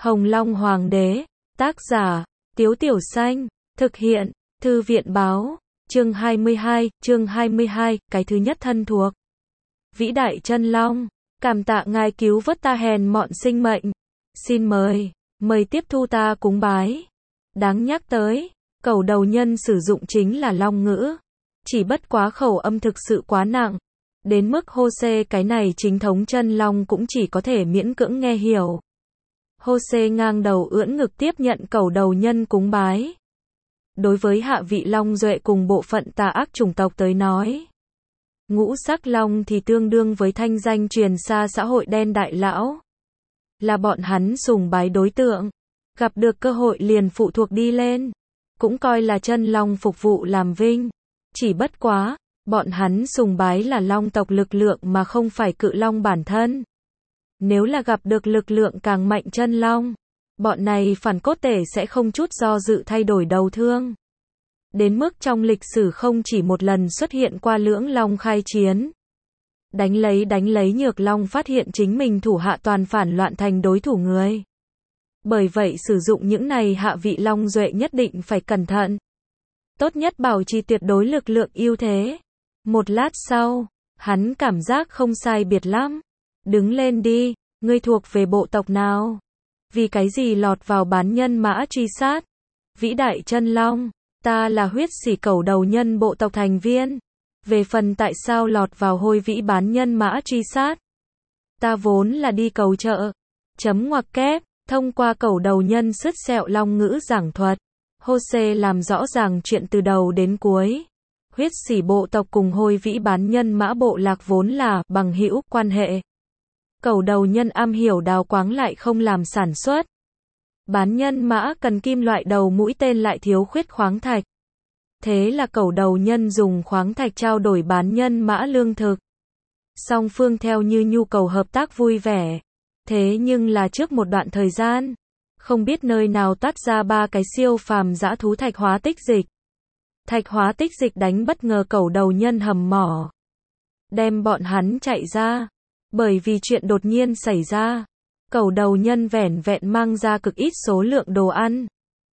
Hồng Long Hoàng đế, tác giả, Tiếu Tiểu Xanh, thực hiện, Thư viện báo, chương 22, cái thứ nhất thân thuộc. Vĩ đại chân long, cảm tạ ngài cứu vớt ta hèn mọn sinh mệnh. Xin mời tiếp thu ta cúng bái. Đáng nhắc tới, cẩu đầu nhân sử dụng chính là long ngữ. Chỉ bất quá khẩu âm thực sự quá nặng. Đến mức Hô-xê cái này chính thống chân long cũng chỉ có thể miễn cưỡng nghe hiểu. Hô-xê ngang đầu ưỡn ngực tiếp nhận cẩu đầu nhân cúng bái. Đối với hạ vị long duệ cùng bộ phận tà ác chủng tộc tới nói, ngũ sắc long thì tương đương với thanh danh truyền xa xã hội đen đại lão. Là bọn hắn sùng bái đối tượng. Gặp được cơ hội liền phụ thuộc đi lên. Cũng coi là chân long phục vụ làm vinh. Chỉ bất quá, bọn hắn sùng bái là long tộc lực lượng mà không phải cự long bản thân. Nếu là gặp được lực lượng càng mạnh chân long, bọn này phản cốt tể sẽ không chút do dự thay đổi đầu thương. Đến mức trong lịch sử không chỉ một lần xuất hiện qua lưỡng long khai chiến. Đánh lấy nhược long phát hiện chính mình thủ hạ toàn phản loạn thành đối thủ người. Bởi vậy sử dụng những này hạ vị long duệ nhất định phải cẩn thận. Tốt nhất bảo trì tuyệt đối lực lượng ưu thế. Một lát sau, hắn cảm giác không sai biệt lắm. Đứng lên đi, ngươi thuộc về bộ tộc nào? Vì cái gì lọt vào bán nhân mã truy sát? Vĩ đại chân long, ta là huyết sỉ cẩu đầu nhân bộ tộc thành viên. Về phần tại sao lọt vào hôi vĩ bán nhân mã truy sát? Ta vốn là đi cầu trợ. Chấm ngoặc kép, thông qua cẩu đầu nhân sứt sẹo long ngữ giảng thuật. Hô-xê làm rõ ràng chuyện từ đầu đến cuối. Huyết sỉ bộ tộc cùng hôi vĩ bán nhân mã bộ lạc vốn là bằng hữu quan hệ. Cẩu đầu nhân am hiểu đào quáng lại không làm sản xuất. Bán nhân mã cần kim loại đầu mũi tên lại thiếu khuyết khoáng thạch. Thế là cẩu đầu nhân dùng khoáng thạch trao đổi bán nhân mã lương thực. Song phương theo như nhu cầu hợp tác vui vẻ. Thế nhưng là trước một đoạn thời gian, không biết nơi nào toát ra ba cái siêu phàm dã thú thạch hóa tích dịch. Thạch hóa tích dịch đánh bất ngờ cẩu đầu nhân hầm mỏ. Đem bọn hắn chạy ra. Bởi vì chuyện đột nhiên xảy ra, cẩu đầu nhân vẻn vẹn mang ra cực ít số lượng đồ ăn.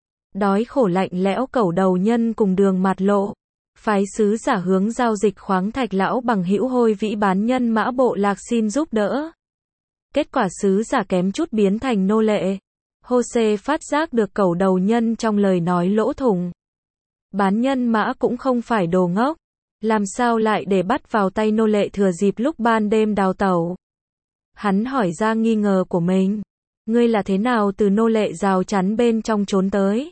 Đói khổ lạnh lẽo cẩu đầu nhân cùng đường mạt lộ. Phái sứ giả hướng giao dịch khoáng thạch lão bằng hữu hôi vĩ bán nhân mã bộ lạc xin giúp đỡ. Kết quả sứ giả kém chút biến thành nô lệ. Hô-xê phát giác được cẩu đầu nhân trong lời nói lỗ thủng. Bán nhân mã cũng không phải đồ ngốc. Làm sao lại để bắt vào tay nô lệ thừa dịp lúc ban đêm đào tẩu? Hắn hỏi ra nghi ngờ của mình. Ngươi là thế nào từ nô lệ rào chắn bên trong trốn tới?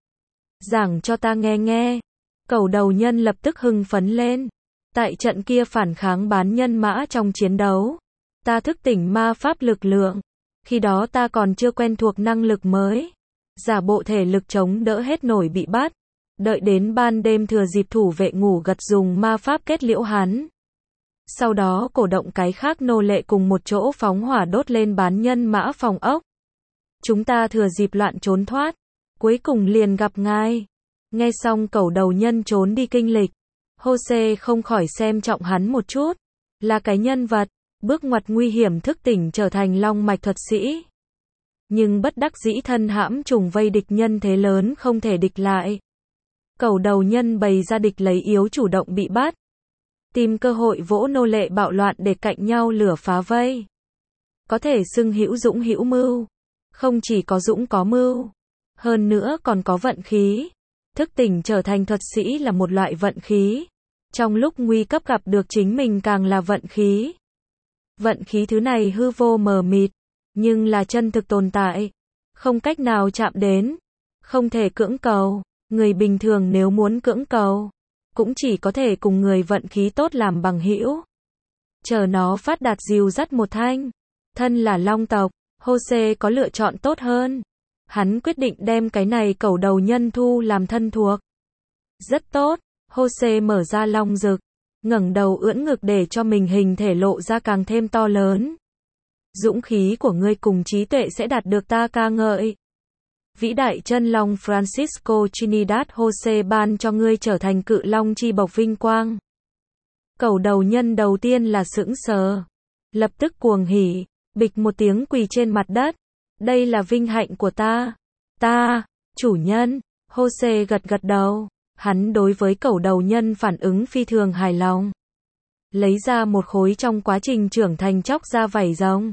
Giảng cho ta nghe. Cẩu đầu nhân lập tức hưng phấn lên. Tại trận kia phản kháng bán nhân mã trong chiến đấu, ta thức tỉnh ma pháp lực lượng. Khi đó ta còn chưa quen thuộc năng lực mới. Giả bộ thể lực chống đỡ hết nổi bị bắt. Đợi đến ban đêm thừa dịp thủ vệ ngủ gật dùng ma pháp kết liễu hắn. Sau đó cổ động cái khác nô lệ cùng một chỗ phóng hỏa đốt lên bán nhân mã phòng ốc. Chúng ta thừa dịp loạn trốn thoát. Cuối cùng liền gặp ngài. Nghe xong cẩu đầu nhân trốn đi kinh lịch. Hô-xê không khỏi xem trọng hắn một chút. Là cái nhân vật, bước ngoặt nguy hiểm thức tỉnh trở thành long mạch thuật sĩ. Nhưng bất đắc dĩ thân hãm trùng vây địch nhân thế lớn không thể địch lại. Cẩu đầu nhân bày ra địch lấy yếu chủ động bị bắt. Tìm cơ hội vỗ nô lệ bạo loạn để cạnh nhau lửa phá vây. Có thể xưng hữu dũng hữu mưu. Không chỉ có dũng có mưu. Hơn nữa còn có vận khí. Thức tỉnh trở thành thuật sĩ là một loại vận khí. Trong lúc nguy cấp gặp được chính mình càng là vận khí. Vận khí thứ này hư vô mờ mịt. Nhưng là chân thực tồn tại. Không cách nào chạm đến. Không thể cưỡng cầu. Người bình thường nếu muốn cưỡng cầu, cũng chỉ có thể cùng người vận khí tốt làm bằng hữu. Chờ nó phát đạt dìu dắt một thanh. Thân là long tộc, Hô-xê có lựa chọn tốt hơn. Hắn quyết định đem cái này cẩu đầu nhân thu làm thân thuộc. Rất tốt, Hô-xê mở ra long rực, ngẩng đầu ưỡn ngực để cho mình hình thể lộ ra càng thêm to lớn. Dũng khí của ngươi cùng trí tuệ sẽ đạt được ta ca ngợi. Vĩ đại chân long Francisco Trinidad Jose ban cho ngươi trở thành cự long chi bộc vinh quang. Cẩu đầu nhân đầu tiên là sững sờ. Lập tức cuồng hỉ, bịch một tiếng quỳ trên mặt đất. Đây là vinh hạnh của ta. Ta, chủ nhân. Jose gật gật đầu. Hắn đối với cẩu đầu nhân phản ứng phi thường hài lòng. Lấy ra một khối trong quá trình trưởng thành chóc ra vảy rồng.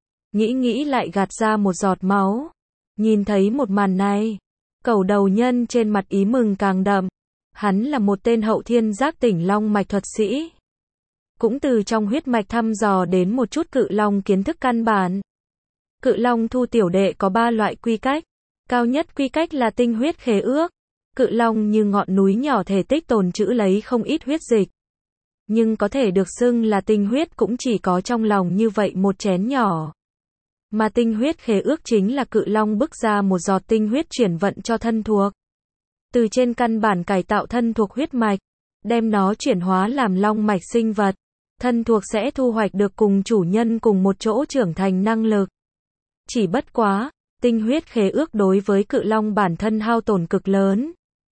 Nghĩ lại gạt ra một giọt máu. Nhìn thấy một màn này, cẩu đầu nhân trên mặt ý mừng càng đậm. Hắn là một tên hậu thiên giác tỉnh long mạch thuật sĩ. Cũng từ trong huyết mạch thăm dò đến một chút cự long kiến thức căn bản. Cự long thu tiểu đệ có 3 loại quy cách. Cao nhất quy cách là tinh huyết khế ước. Cự long như ngọn núi nhỏ thể tích tồn trữ lấy không ít huyết dịch. Nhưng có thể được xưng là tinh huyết cũng chỉ có trong lòng như vậy một chén nhỏ. Mà tinh huyết khế ước chính là cự long bức ra một giọt tinh huyết chuyển vận cho thân thuộc. Từ trên căn bản cải tạo thân thuộc huyết mạch, đem nó chuyển hóa làm long mạch sinh vật. Thân thuộc sẽ thu hoạch được cùng chủ nhân cùng một chỗ trưởng thành năng lực. Chỉ bất quá, tinh huyết khế ước đối với cự long bản thân hao tổn cực lớn.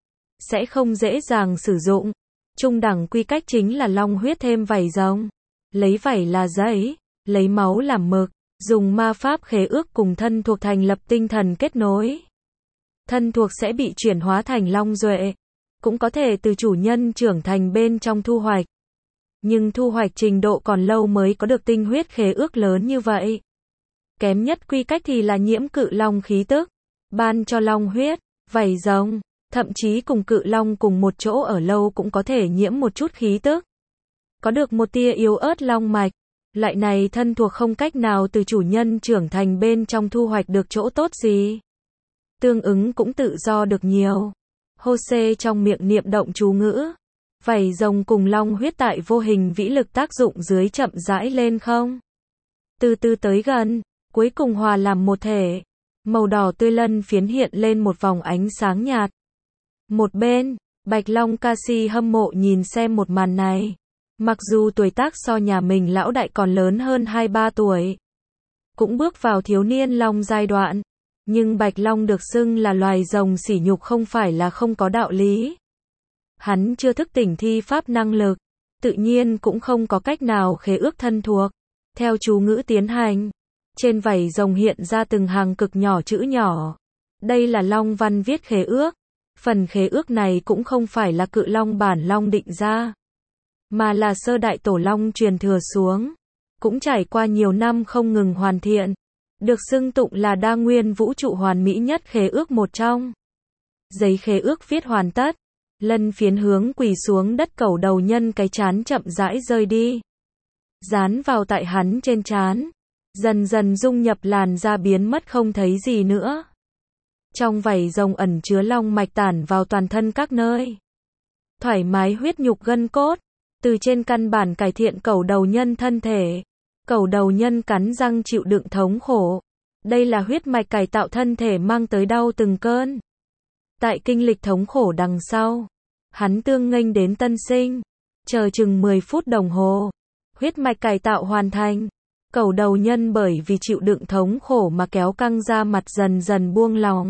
Sẽ không dễ dàng sử dụng. Trung đẳng quy cách chính là long huyết thêm vảy rồng. Lấy vảy là giấy, lấy máu làm mực, dùng ma pháp khế ước cùng thân thuộc thành lập tinh thần kết nối. Thân thuộc sẽ bị chuyển hóa thành long duệ. Cũng có thể từ chủ nhân trưởng thành bên trong thu hoạch. Nhưng thu hoạch trình độ còn lâu mới có được tinh huyết khế ước lớn như vậy. Kém nhất quy cách thì là nhiễm cự long khí tức. Ban cho long huyết, vảy rồng. Thậm chí cùng cự long cùng một chỗ ở lâu cũng có thể nhiễm một chút khí tức. Có được một tia yếu ớt long mạch. Loại này thân thuộc không cách nào từ chủ nhân trưởng thành bên trong thu hoạch được chỗ tốt gì. Tương ứng cũng tự do được nhiều. Jose trong miệng niệm động chú ngữ. Vảy rồng cùng long huyết tại vô hình vĩ lực tác dụng dưới chậm rãi lên không. Từ từ tới gần, cuối cùng hòa làm một thể. Màu đỏ tươi lân phiến hiện lên một vòng ánh sáng nhạt. Một bên, Bạch Long Casi hâm mộ nhìn xem một màn này. Mặc dù tuổi tác so nhà mình lão đại còn lớn hơn 2-3 tuổi. Cũng bước vào thiếu niên long giai đoạn. Nhưng Bạch Long được xưng là loài rồng sỉ nhục không phải là không có đạo lý. Hắn chưa thức tỉnh thi pháp năng lực. Tự nhiên cũng không có cách nào khế ước thân thuộc. Theo chú ngữ tiến hành. Trên vảy rồng hiện ra từng hàng cực nhỏ chữ nhỏ. Đây là long văn viết khế ước. Phần khế ước này cũng không phải là cự long bản long định ra. Mà là sơ đại tổ long truyền thừa xuống. Cũng trải qua nhiều năm không ngừng hoàn thiện. Được xưng tụng là đa nguyên vũ trụ hoàn mỹ nhất khế ước một trong. Giấy khế ước viết hoàn tất. Lân phiến hướng quỳ xuống đất cẩu đầu nhân cái chán chậm rãi rơi đi. Dán vào tại hắn trên trán. Dần dần dung nhập làn da biến mất không thấy gì nữa. Trong vảy rồng ẩn chứa long mạch tản vào toàn thân các nơi. Thoải mái huyết nhục gân cốt. Từ trên căn bản cải thiện cẩu đầu nhân thân thể. Cẩu đầu nhân cắn răng chịu đựng thống khổ. Đây là huyết mạch cải tạo thân thể mang tới đau từng cơn. Tại kinh lịch thống khổ đằng sau. Hắn tương nghênh đến tân sinh. Chờ chừng 10 phút đồng hồ. Huyết mạch cải tạo hoàn thành. Cẩu đầu nhân bởi vì chịu đựng thống khổ mà kéo căng ra mặt dần dần buông lòng.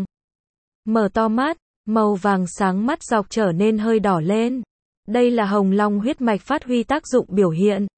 Mở to mắt, màu vàng sáng mắt dọc trở nên hơi đỏ lên. Đây là hồng long huyết mạch phát huy tác dụng biểu hiện.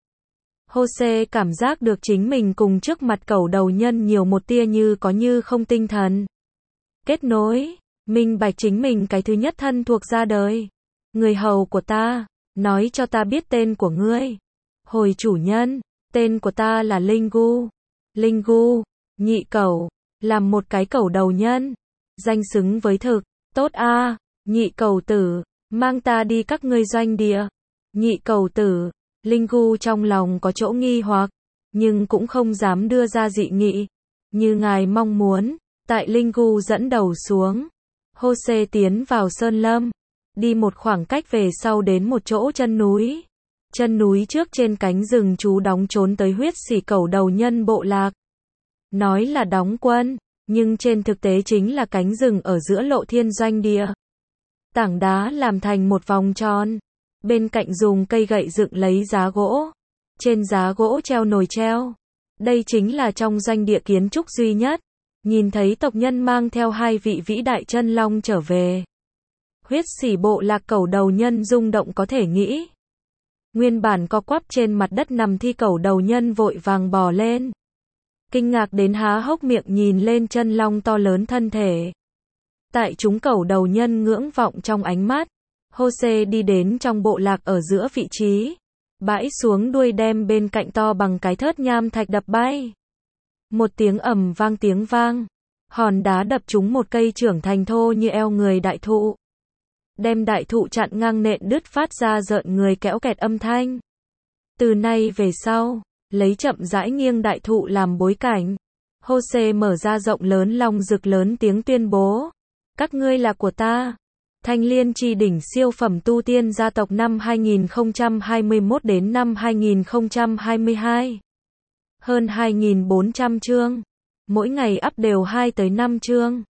Jose cảm giác được chính mình cùng trước mặt cẩu đầu nhân nhiều một tia như có như không tinh thần. Kết nối, minh bạch chính mình cái thứ nhất thân thuộc ra đời. Người hầu của ta, nói cho ta biết tên của ngươi. Hồi chủ nhân, tên của ta là Lingu. Lingu, nhị cẩu, làm một cái cẩu đầu nhân. Danh xứng với thực, tốt a, nhị cẩu tử, mang ta đi các ngươi doanh địa. Nhị cẩu tử, Lingu trong lòng có chỗ nghi hoặc, nhưng cũng không dám đưa ra dị nghị. Như ngài mong muốn, tại Lingu dẫn đầu xuống. Jose tiến vào sơn lâm, đi một khoảng cách về sau đến một chỗ chân núi. Chân núi trước trên cánh rừng chú đóng trốn tới huyết sỉ cẩu đầu nhân bộ lạc. Nói là đóng quân, nhưng trên thực tế chính là cánh rừng ở giữa lộ thiên doanh địa. Tảng đá làm thành một vòng tròn. Bên cạnh dùng cây gậy dựng lấy giá gỗ. Trên giá gỗ treo nồi treo. Đây chính là trong doanh địa kiến trúc duy nhất. Nhìn thấy tộc nhân mang theo 2 vị vĩ đại chân long trở về. Huyết sỉ bộ lạc cẩu đầu nhân rung động có thể nghĩ. Nguyên bản co quắp trên mặt đất nằm thi cẩu đầu nhân vội vàng bò lên. kinh ngạc đến há hốc miệng nhìn lên chân long to lớn thân thể. Tại chúng cẩu đầu nhân ngưỡng vọng trong ánh mắt, Jose đi đến trong bộ lạc ở giữa vị trí, bãi xuống đuôi đem bên cạnh to bằng cái thớt nham thạch đập bay. Một tiếng ầm vang tiếng vang, hòn đá đập trúng một cây trưởng thành thô như eo người đại thụ. Đem đại thụ chặn ngang nện đứt phát ra rợn người kéo kẹt âm thanh. Từ nay về sau, lấy chậm rãi nghiêng đại thụ làm bối cảnh, Jose mở ra rộng lớn long rực lớn tiếng tuyên bố. Các ngươi là của ta. Thanh Liên Chi đỉnh siêu phẩm tu tiên gia tộc năm 2021 đến năm 2022. Hơn 2.400 chương. Mỗi ngày up đều 2 tới 5 chương.